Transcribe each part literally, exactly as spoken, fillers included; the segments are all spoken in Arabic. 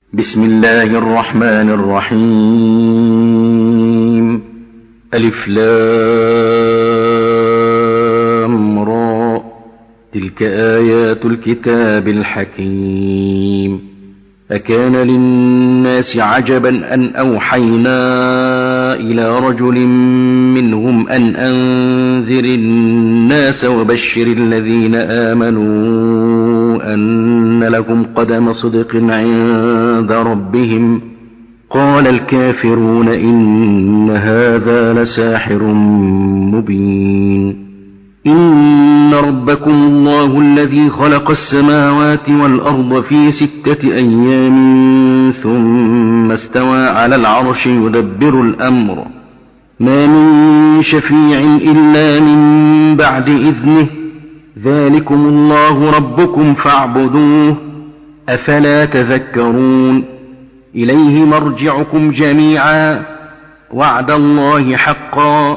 بسم الله الرحمن الرحيم. ألف لام را، تلك آيات الكتاب الحكيم. أكان للناس عجبا أن أوحينا إلى رجل منهم أن أنذر الناس وبشر الذين آمنوا أن لهم قدم صدق عند ربهم. قال الكافرون إن هذا لساحر مبين. إن ربكم الله الذي خلق السماوات والأرض في ستة أيام ثم استوى على العرش يدبر الأمر، ما من شفيع إلا من بعد إذنه، ذلكم الله ربكم فاعبدوه، أفلا تذكرون. إليه مرجعكم جميعا، وعد الله حقا،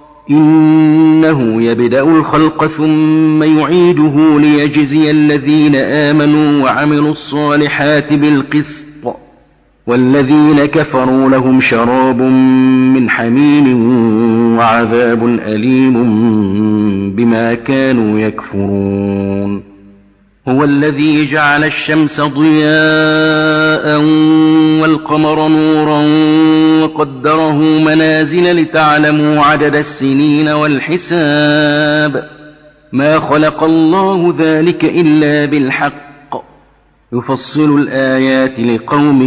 إنه يبدأ الخلق ثم يعيده ليجزي الذين آمنوا وعملوا الصالحات بالقسط، والذين كفروا لهم شراب من حميم وعذاب أليم بما كانوا يكفرون. هو الذي جعل الشمس ضياء والقمر نورا وقدره منازل لتعلموا عدد السنين والحساب، ما خلق الله ذلك إلا بالحق، يفصل الآيات لقوم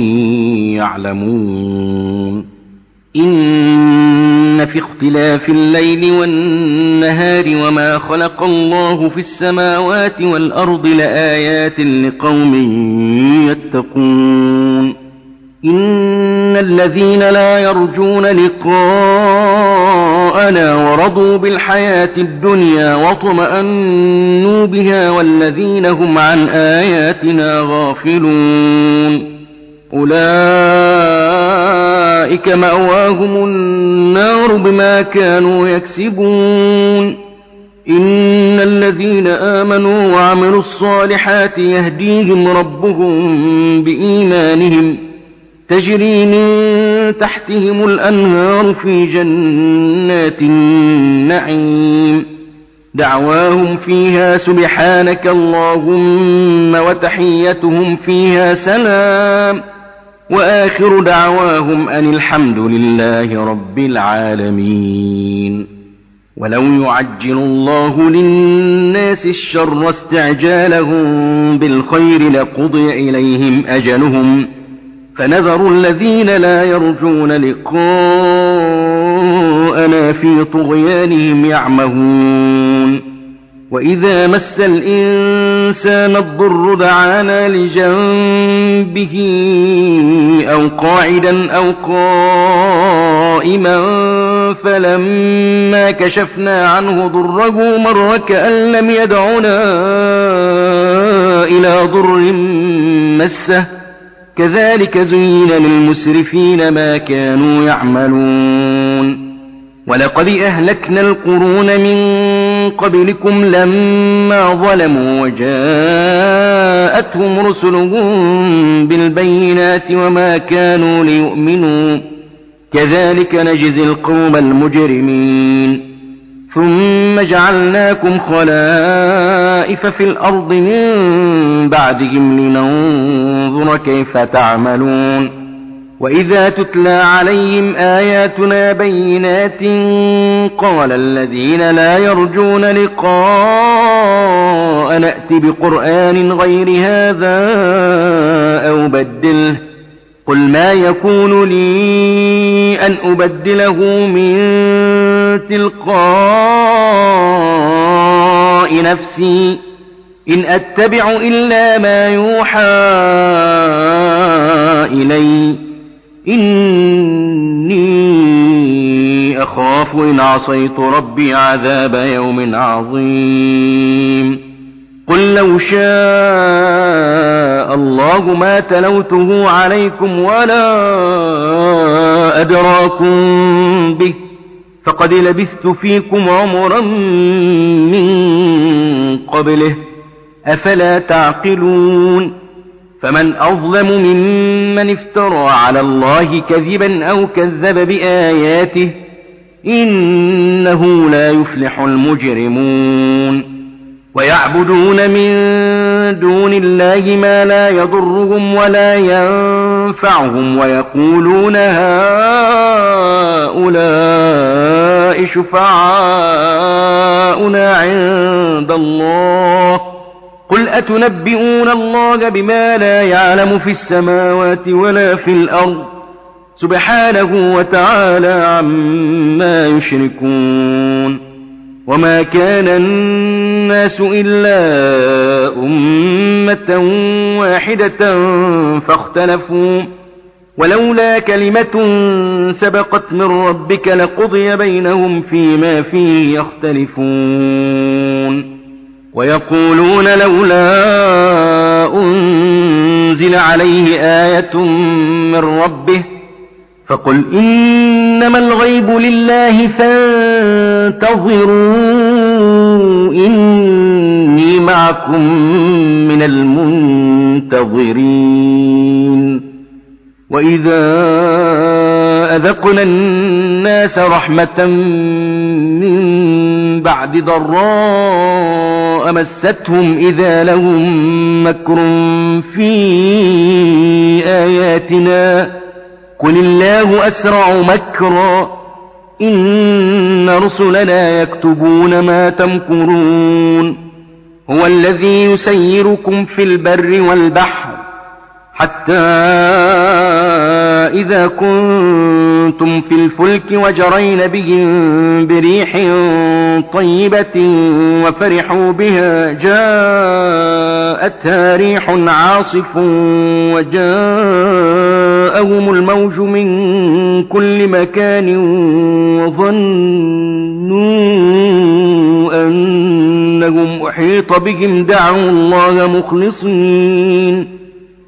يعلمون. إن في اختلاف الليل والنهار وما خلق الله في السماوات والأرض لآيات لقوم يتقون. إن الذين لا يرجون لقاءنا ورضوا بالحياة الدنيا واطمأنوا بها والذين هم عن آياتنا غافلون، أولئك مأواهم النار بما كانوا يكسبون. إن الذين آمنوا وعملوا الصالحات يهديهم ربهم بإيمانهم، تجري من تحتهم الأنهار في جنات النعيم، دعواهم فيها سبحانك اللهم وتحيتهم فيها سلام، وآخر دعواهم أن الحمد لله رب العالمين. ولو يعجل الله للناس الشر استعجالهم بالخير لقضي إليهم أجلهم، فنذر الذين لا يرجون لقاءنا في طغيانهم يعمهون. وإذا مس الإنسان الضر دعانا لجنبه أو قاعدا أو قائما، فلما كشفنا عنه ضره مر كأن لم يدعنا إلى ضر مسه، كذلك زين للمسرفين ما كانوا يعملون. ولقد أهلكنا القرون من قبلكم لما ظلموا وجاءتهم رسلهم بالبينات وما كانوا ليؤمنوا، كذلك نجزي القوم المجرمين. ثم جعلناكم خلائف في الأرض من بعدهم لننظر كيف تعملون. وإذا تتلى عليهم آياتنا بينات قال الذين لا يرجون لقاء نأت بقرآن غير هذا أو بدله، قل ما يكون لي أن أبدله من تلقاء نفسي، إن أتبع إلا ما يوحى إلي، إني أخاف إن عصيت ربي عذاب يوم عظيم. قل لو شاء الله ما تلوته عليكم ولا أدراكم به، فقد لبثت فيكم عمرا من قبله، أفلا تعقلون. فمن أظلم ممن افترى على الله كذبا أو كذب بآياته إنه لا يفلح المجرمون ويعبدون من دون الله ما لا يضرهم ولا ينفعهم ويقولون هؤلاء شفعاؤنا عند الله قل أتنبئون الله بما لا يعلم في السماوات ولا في الأرض سبحانه وتعالى عما يشركون وما كان الناس إلا أمة واحدة فاختلفوا ولولا كلمة سبقت من ربك لقضي بينهم فيما فيه يختلفون ويقولون لولا أنزل عليه آية من ربه فقل إنما الغيب لله فانتظروا إني معكم من المنتظرين وإذا أذقنا الناس رحمة من بعد ضراء مستهم إذا لهم مكر في آياتنا قل الله أسرع مكرا إن رسلنا يكتبون ما تمكرون هو الذي يسيركم في البر والبحر حتى إذا كنتم في الفلك وجرين بهم بريح طيبة وفرحوا بها جاءتها ريح عاصف وجاءهم الموج من كل مكان وظنوا أنهم أحيط بهم دعوا الله مخلصين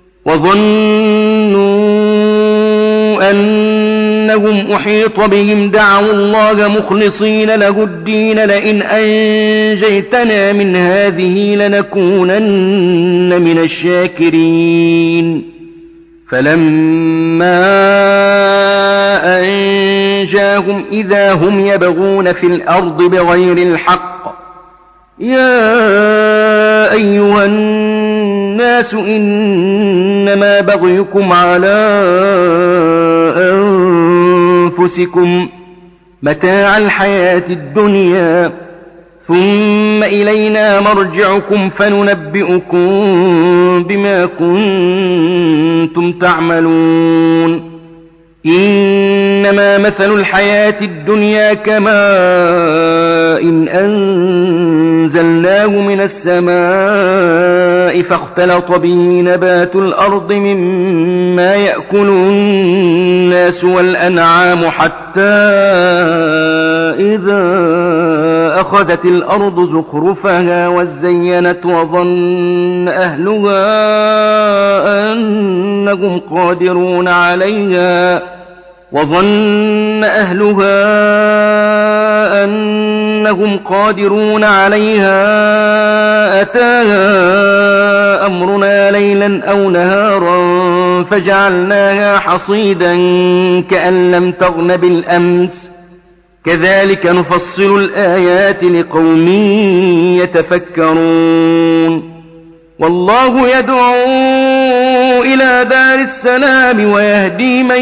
وظنوا أنهم أحيط بهم دعوا الله مخلصين له الدين لئن أنجيتنا من هذه لنكونن من الشاكرين فلما أنجاهم إذا هم يبغون في الأرض بغير الحق يا أيها الناس إنما بغيكم على أنفسكم متاع الحياة الدنيا ثم إلينا مرجعكم فننبئكم بما كنتم تعملون إنما مثل الحياة الدنيا كماء إن أنزلناه من السماء فاختلط به نبات الأرض مما يأكل الناس والأنعام حتى إذا أخذت الأرض زخرفها وزينت وظن أهلها أنهم قادرون عليها وظن أهلها أنهم قادرون عليها أتاها أمرنا ليلا أو نهارا فجعلناها حصيدا كأن لم تغن بالأمس كذلك نفصل الآيات لقوم يتفكرون والله يدعو إلى دار السلام ويهدي من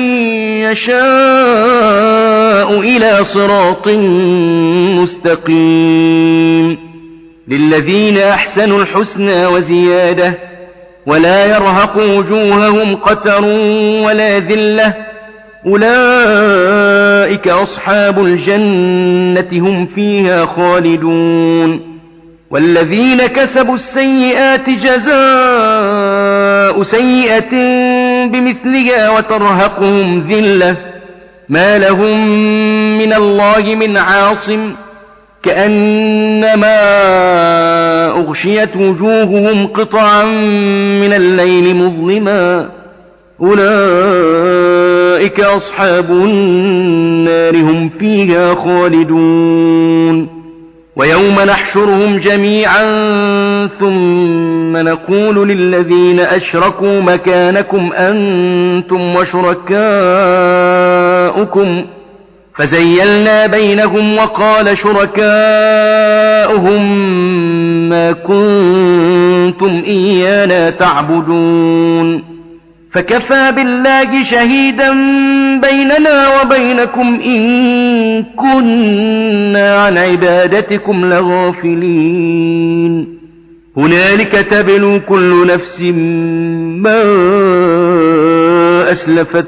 يشاء إلى صراط مستقيم للذين أحسنوا الحسنى وزيادة ولا يرهق وجوههم قتر ولا ذلة أولئك أصحاب الجنة هم فيها خالدون والذين كسبوا السيئات جزاء سيئة بمثلها وترهقهم ذلة ما لهم من الله من عاصم كأنما أغشيت وجوههم قطعا من الليل مظلما أولئك أصحاب النار هم فيها خالدون ويوم نحشرهم جميعا ثم نقول للذين أشركوا مكانكم أنتم وشركاؤكم فزيلنا بينهم وقال شركاؤهم ما كنتم إيانا تعبدون فكفى بالله شهيدا بيننا وبينكم إن كنا عن عبادتكم لغافلين هنالك تبلو كل نفس ما أسلفت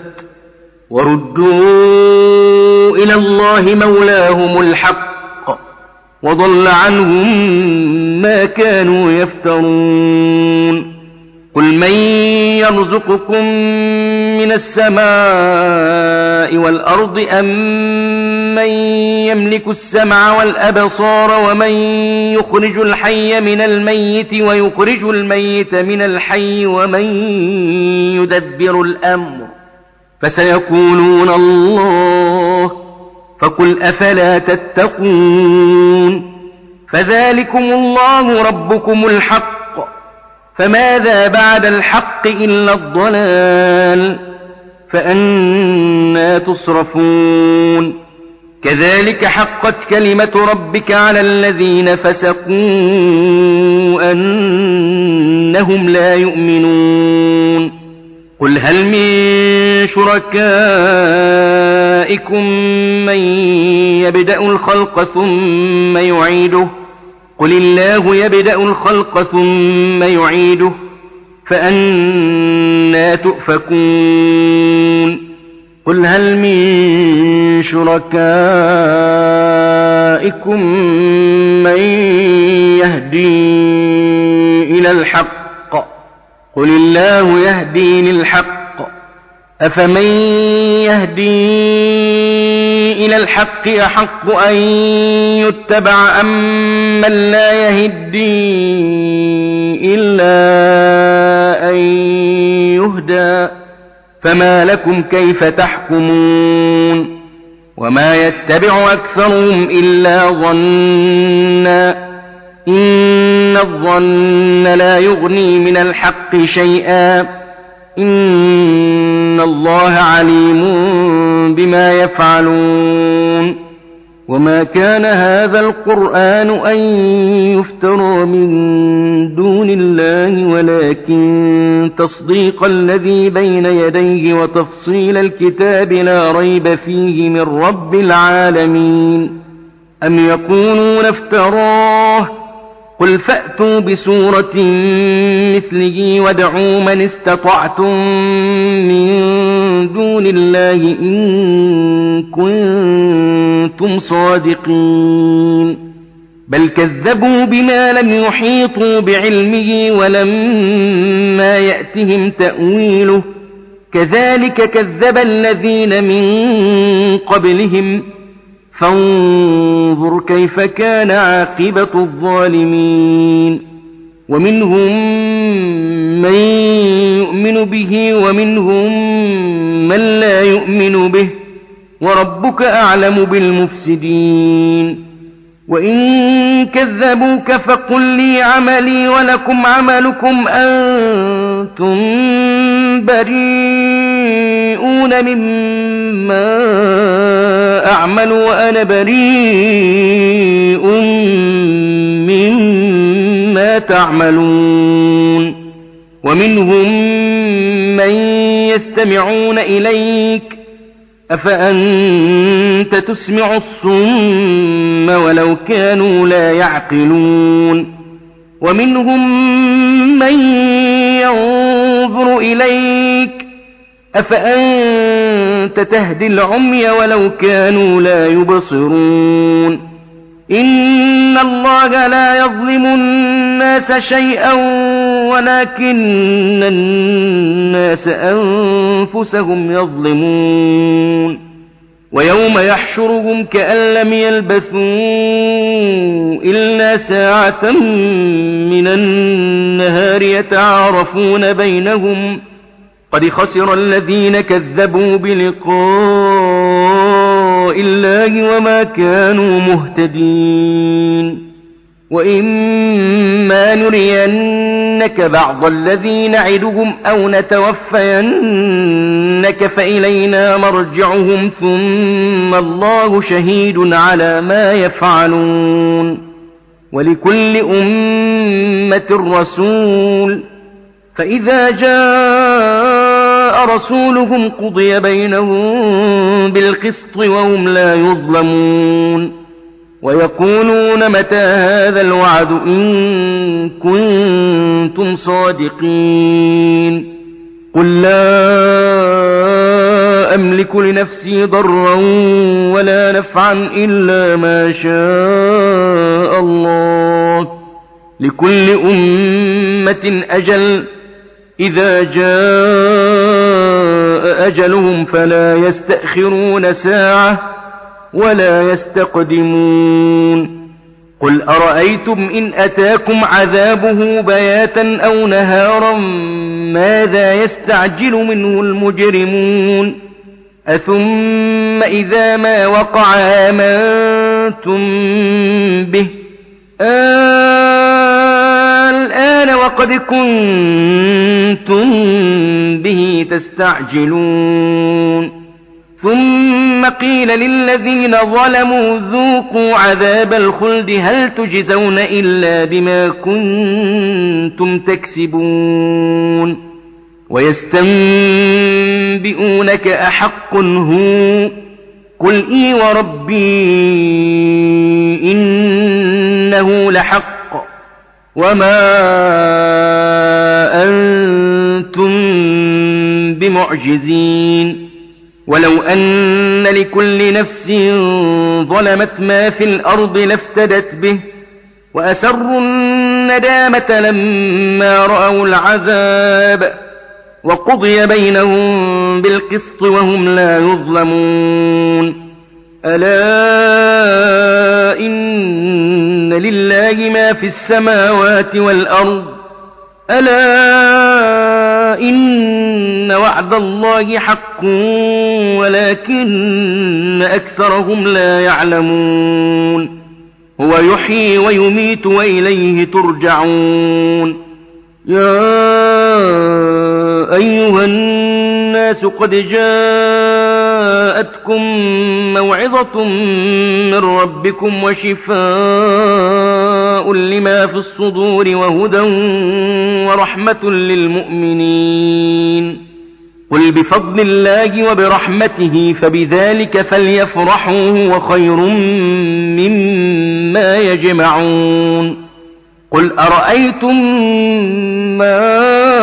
وردوا إلى الله مولاهم الحق وضل عنهم ما كانوا يفترون قل من يرزقكم من السماء والأرض أم من يملك السمع والأبصار ومن يخرج الحي من الميت ويخرج الميت من الحي ومن يدبر الأمر فسيقولون الله فقل أفلا تتقون فذلكم الله ربكم الحق فماذا بعد الحق إلا الضلال فأنى تصرفون كذلك حقت كلمة ربك على الذين فسقوا أنهم لا يؤمنون قل هل من شركائكم من يبدأ الخلق ثم يعيده قل الله يبدأ الخلق ثم يعيده فأنى تؤفكون قل هل من شركائكم من يهدي إلى الحق قل الله يهدي للحق أفمن يهدي إلى الحق أحق أن يتبع أم من لا يهدي إلا أن يهدى فما لكم كيف تحكمون وما يتبع أكثرهم إلا ظنا إن الظن لا يغني من الحق شيئا إن الله عليم بما يفعلون وما كان هذا القرآن أن يفترى من دون الله ولكن تصديق الذي بين يديه وتفصيل الكتاب لا ريب فيه من رب العالمين أم يقولون افتراه قل فأتوا بسورة مثله وادعوا من استطعتم من دون الله إن كنتم صادقين بل كذبوا بما لم يحيطوا بعلمه ولما يأتهم تأويله كذلك كذب الذين من قبلهم فانظر كيف كان عاقبة الظالمين ومنهم من يؤمن به ومنهم من لا يؤمن به وربك أعلم بالمفسدين وإن كذبوك فقل لي عملي ولكم عملكم أنتم بريئون مما أعمل وأنا بريء مما تعملون ومنهم من يستمعون إليك أفأنت تسمع الصم ولو كانوا لا يعقلون ومنهم من ينظر إليك أفأنت تهدي العمي ولو كانوا لا يبصرون إن الله لا يظلم الناس شيئا ولكن الناس أنفسهم يظلمون ويوم يحشرهم كأن لم يلبثوا إلا ساعة من النهار يتعارفون بينهم قد خسر الذين كذبوا بلقاء بلقاء الله وما كانوا مهتدين. وإما نرينك بعض الذي نعدهم أو نتوفينك فإلينا مرجعهم ثم الله شهيد على ما يفعلون. ولكل أمة رسول، فإذا جاء رسولهم قضي بينهم بالقسط وهم لا يظلمون. ويقولون متى هذا الوعد إن كنتم صادقين. قل لا أملك لنفسي ضرا ولا نفعا إلا ما شاء الله، لكل أمة أجل، إذا جاء أجلهم فلا يستأخرون ساعة ولا يستقدمون. قل أرأيتم إن أتاكم عذابه بياتا أو نهارا ماذا يستعجل منه المجرمون؟ أثم إذا ما وقع آمنتم به الآن وقد كنتم به تستعجلون. ثم قيل للذين ظلموا ذوقوا عذاب الخلد هل تجزون إلا بما كنتم تكسبون. ويستنبئونك أحق هو؟ قل إي وربي إنه لحق وما أنتم بمعجزين. ولو أن لكل نفس ظلمت ما في الأرض لافتدت به وأسروا الندامة لما رأوا العذاب وقضي بينهم بالقسط وهم لا يظلمون. ألا إن لله ما في السماوات والأرض، ألا إن وعد الله حق ولكن أكثرهم لا يعلمون. هو يحيي ويميت وإليه ترجعون. يا أيها الناس قد جاءتكم موعظة من ربكم وشفاء لما في الصدور وهدى ورحمة للمؤمنين. قل بفضل الله وبرحمته فبذلك فليفرحوا هو خير مما يجمعون. قل أرأيتم ما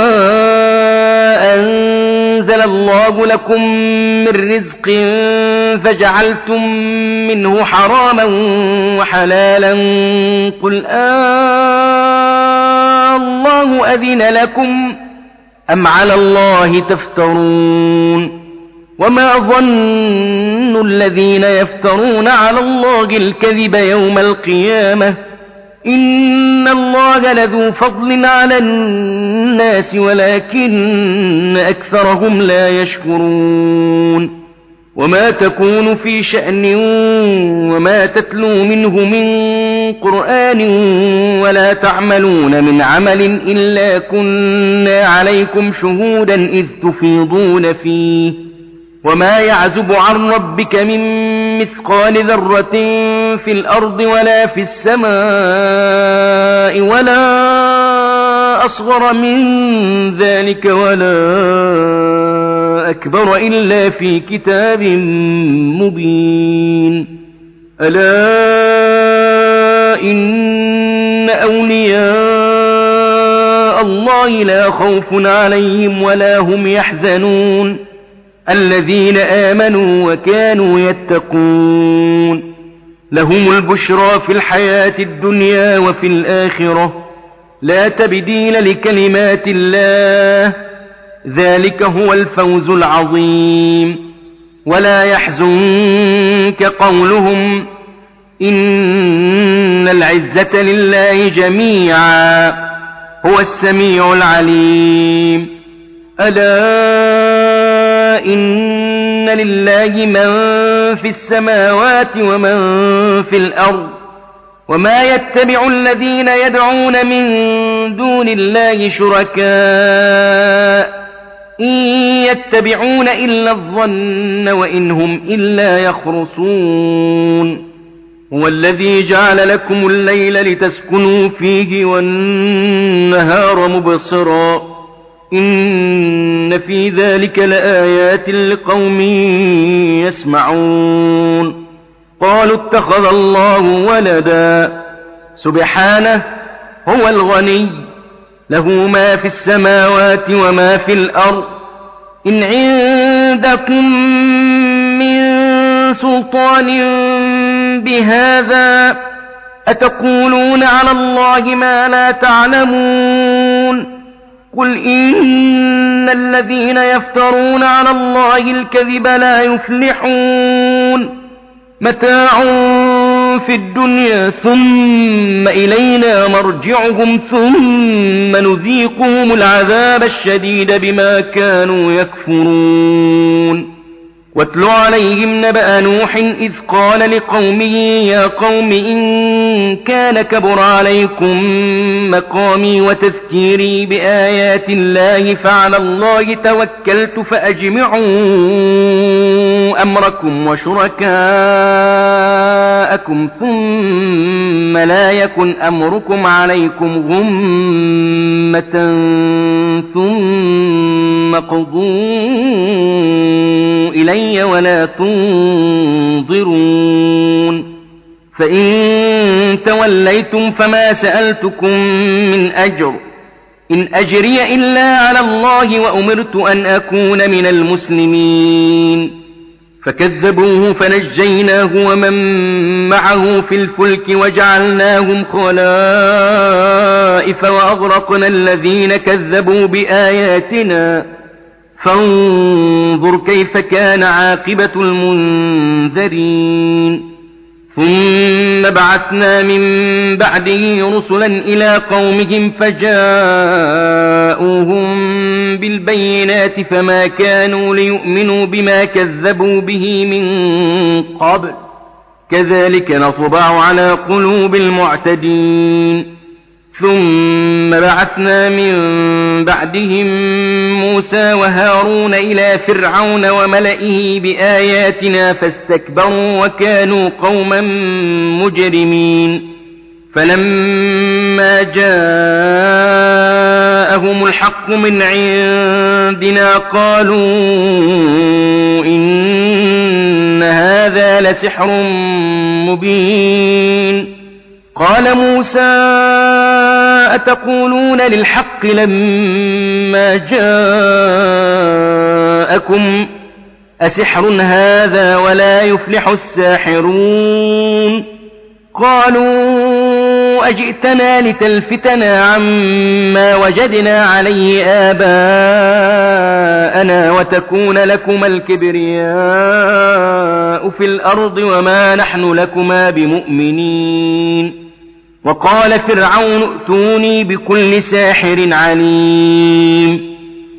أنزل الله لكم من رزق فجعلتم منه حراما وحلالا قل آه الله أذن لكم أم على الله تفترون. وما ظن الذين يفترون على الله الكذب يوم القيامة إن الله لذو فضل على الناس ولكن أكثرهم لا يشكرون. وما تكون في شأن وما تتلو منه من قرآن ولا تعملون من عمل إلا كنا عليكم شهودا إذ تفيضون فيه وما يعزب عن ربك من مثقال ذرة في الأرض ولا في السماء ولا أصغر من ذلك ولا أكبر إلا في كتاب مبين. ألا إن أولياء الله لا خوف عليهم ولا هم يحزنون الذين آمنوا وكانوا يتقون. لهم البشرى في الحياة الدنيا وفي الآخرة لا تبديل لكلمات الله ذلك هو الفوز العظيم. ولا يحزنك قولهم إن العزة لله جميعا هو السميع العليم. ألا إن إن لله من في السماوات ومن في الأرض وما يتبع الذين يدعون من دون الله شركاء إن يتبعون إلا الظن وإن هم إلا يخرصون هو الذي جعل لكم الليل لتسكنوا فيه والنهار مبصرا إن في ذلك لآيات لقوم يسمعون قالوا اتخذ الله ولدا سبحانه هو الغني له ما في السماوات وما في الأرض إن عندكم من سلطان بهذا أتقولون على الله ما لا تعلمون قل إن الذين يفترون على الله الكذب لا يفلحون متاع في الدنيا ثم إلينا مرجعهم ثم نذيقهم العذاب الشديد بما كانوا يكفرون واتل عليهم نبأ نوح إذ قال لقومه يا قوم إن كان كبر عليكم مقامي وتذكيري بآيات الله فعلى الله توكلت فأجمعوا أمركم وشركاءكم ثم لا يكن أمركم عليكم غمة ثم قضوا إلي ولا تنظرون فإن توليتم فما سألتكم من أجر إن أجري إلا على الله وأمرت أن أكون من المسلمين فكذبوه فنجيناه ومن معه في الفلك وجعلناهم خلائف وأغرقنا الذين كذبوا بآياتنا فانظر كيف كان عاقبة المنذرين ثم بعثنا من بعده رسلا إلى قومهم فجاءوهم بالبينات فما كانوا ليؤمنوا بما كذبوا به من قبل كذلك نطبع على قلوب المعتدين ثم بعثنا من بعدهم موسى وهارون إلى فرعون وملئه بآياتنا فاستكبروا وكانوا قوما مجرمين فلما جاءهم الحق من عندنا قالوا إن هذا لسحر مبين قال موسى أتقولون للحق لما جاءكم أسحر هذا ولا يفلح الساحرون قالوا أجئتنا لتلفتنا عما وجدنا عليه آباءنا وتكون لكما الكبرياء في الأرض وما نحن لكما بمؤمنين وقال فرعون ائتوني بكل ساحر عليم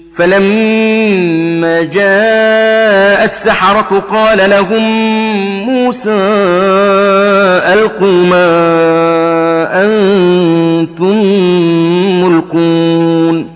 فلما جاء السحرة قال لهم موسى ألقوا ما أنتم ملقون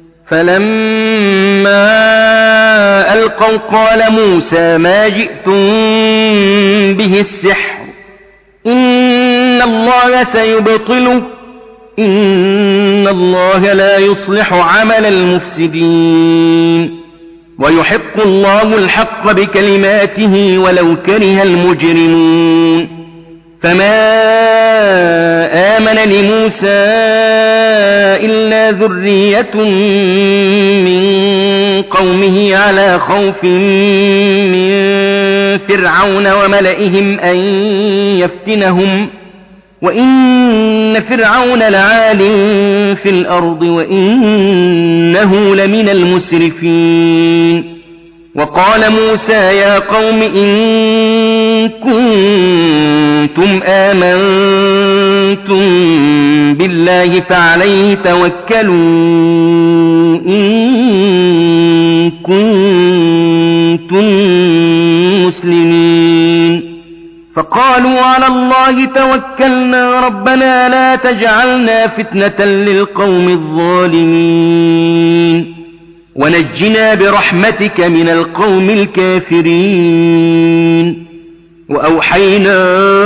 فلما ألقوا قال موسى ما جئتم به السحر إن الله سيبطله إن الله لا يصلح عمل المفسدين ويحق الله الحق بكلماته ولو كره المجرمون فما آمن لموسى إلا ذرية من قومه على خوف من فرعون وملئهم أن يفتنهم وإن فرعون لعال في الأرض وإنه لمن المسرفين وقال موسى يا قوم إن كنتم آمنتم بالله فعليه توكلوا إن كنتم قالوا على الله توكلنا ربنا لا تجعلنا فتنة للقوم الظالمين ونجنا برحمتك من القوم الكافرين. وأوحينا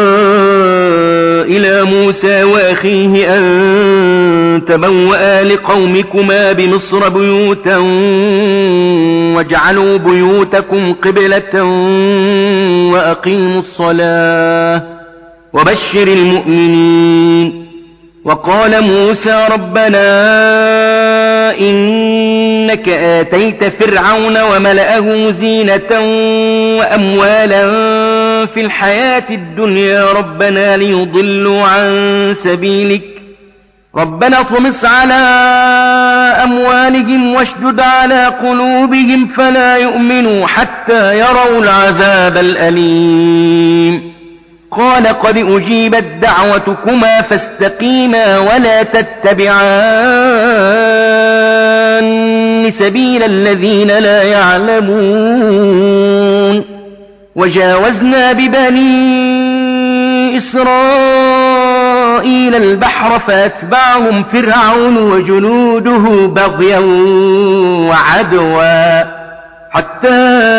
إلى موسى وأخيه أن تبوأ لقومكما بمصر بيوتا واجعلوا بيوتكم قبلة وأقيموا الصلاة وبشر المؤمنين. وقال موسى ربنا إنك آتيت فرعون وملأه زينة وأموالا في الحياة الدنيا ربنا ليضلوا عن سبيلك ربنا اطمس على أموالهم واشدد على قلوبهم فلا يؤمنوا حتى يروا العذاب الأليم. قال قد أجيبت دعوتكما فاستقيما ولا تتبعان سبيل الذين لا يعلمون. وجاوزنا ببني إسرائيل البحر فأتبعهم فرعون وجنوده بغيا وعدوا حتى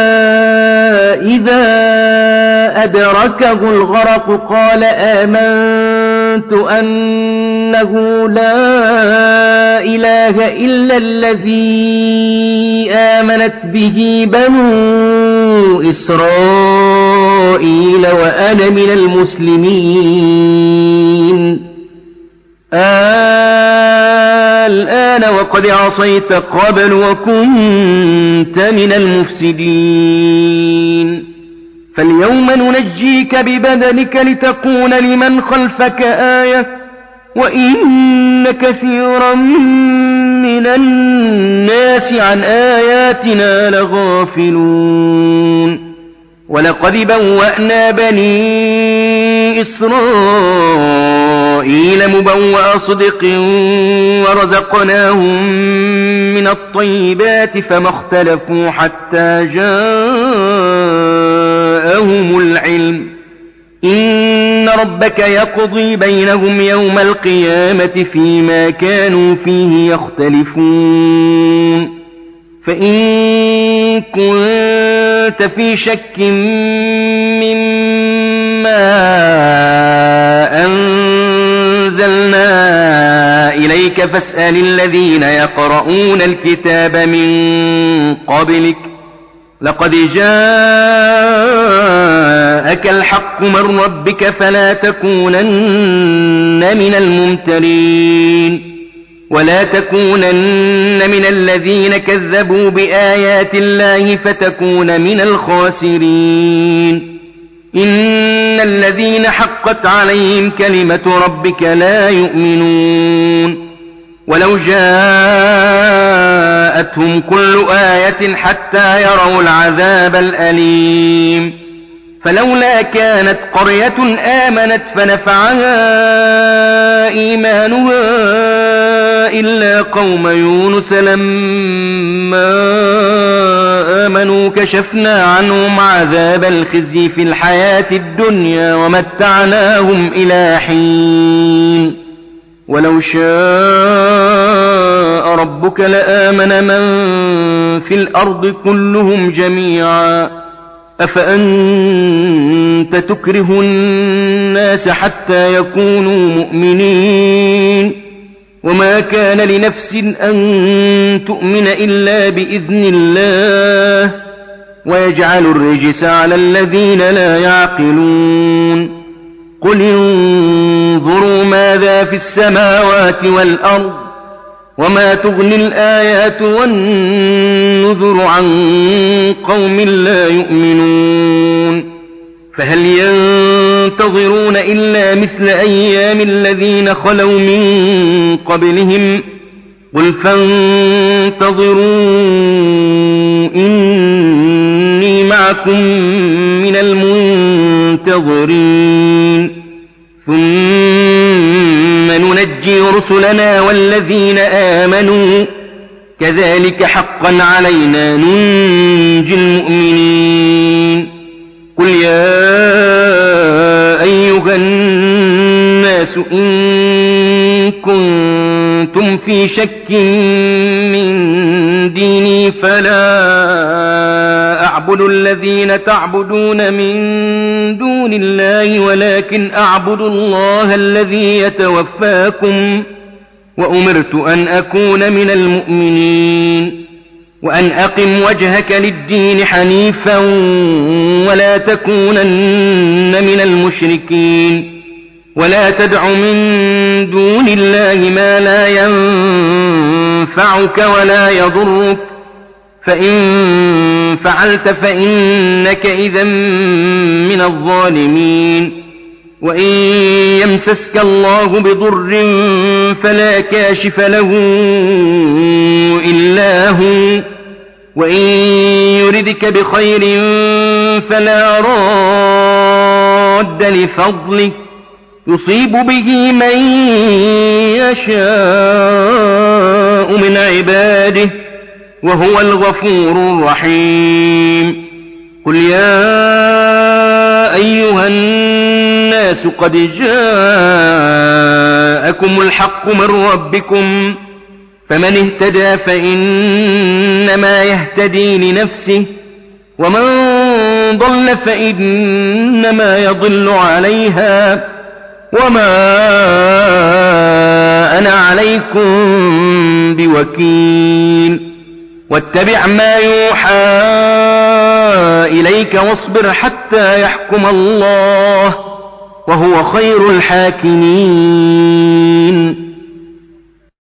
إذا أدركه الغرق قال آمنت أنه لا إله إلا الذي آمنت به بنو إسرائيل وأنا من المسلمين. الآن وقد عصيت قبل وكنت من المفسدين فاليوم ننجيك ببدنك لتكون لمن خلفك آية وإن كثيرا من الناس عن آياتنا لغافلون. ولقد بوأنا بني إسرائيل مبوأ صدق ورزقناهم من الطيبات فما اختلفوا حتى جاءهم العلم إن ربك يقضي بينهم يوم القيامة فيما كانوا فيه يختلفون. فإن كنت في شك مما أنزلنا إليك فاسأل الذين يقرؤون الكتاب من قبلك لقد جاءك الحق من ربك فلا تكونن من الممترين ولا تكونن من الذين كذبوا بآيات الله فتكون من الخاسرين. إن الذين حقت عليهم كلمة ربك لا يؤمنون ولو جاءتهم كل آية حتى يروا العذاب الأليم فلولا كانت قرية آمنت فنفعها إيمانها إلا قوم يونس لما آمنوا كشفنا عنهم عذاب الخزي في الحياة الدنيا ومتعناهم إلى حين ولو شاء ربك لآمن من في الأرض كلهم جميعا أفأنت تكره الناس حتى يكونوا مؤمنين وما كان لنفس أن تؤمن إلا بإذن الله ويجعل الرجس على الذين لا يعقلون. قل انظروا ماذا في السماوات والأرض وما تغني الآيات والنذر عن قوم لا يؤمنون فهل ينتظرون إلا مثل أيام الذين خلوا من قبلهم قل فانتظروا إني معكم من المنتظرين ثم ننجي رسلنا والذين آمنوا كذلك حقا علينا ننجي المؤمنين. قل يا إن كنتم في شك من ديني فلا أعبد الذين تعبدون من دون الله ولكن أعبد الله الذي يتوفاكم وأمرت أن أكون من المؤمنين وأن أقم وجهك للدين حنيفا ولا تكونن من المشركين ولا تدع من دون الله ما لا ينفعك ولا يضرك فإن فعلت فإنك إذا من الظالمين وإن يمسسك الله بضر فلا كاشف له إلا هو وإن يردك بخير فلا راد لفضله يصيب به من يشاء من عباده وهو الغفور الرحيم قل يا أيها الناس قد جاءكم الحق من ربكم فمن اهتدى فإنما يهتدي لنفسه ومن ضل فإنما يضل عليها وما أنا عليكم بوكيل واتبع ما يوحى إليك واصبر حتى يحكم الله وهو خير الحاكمين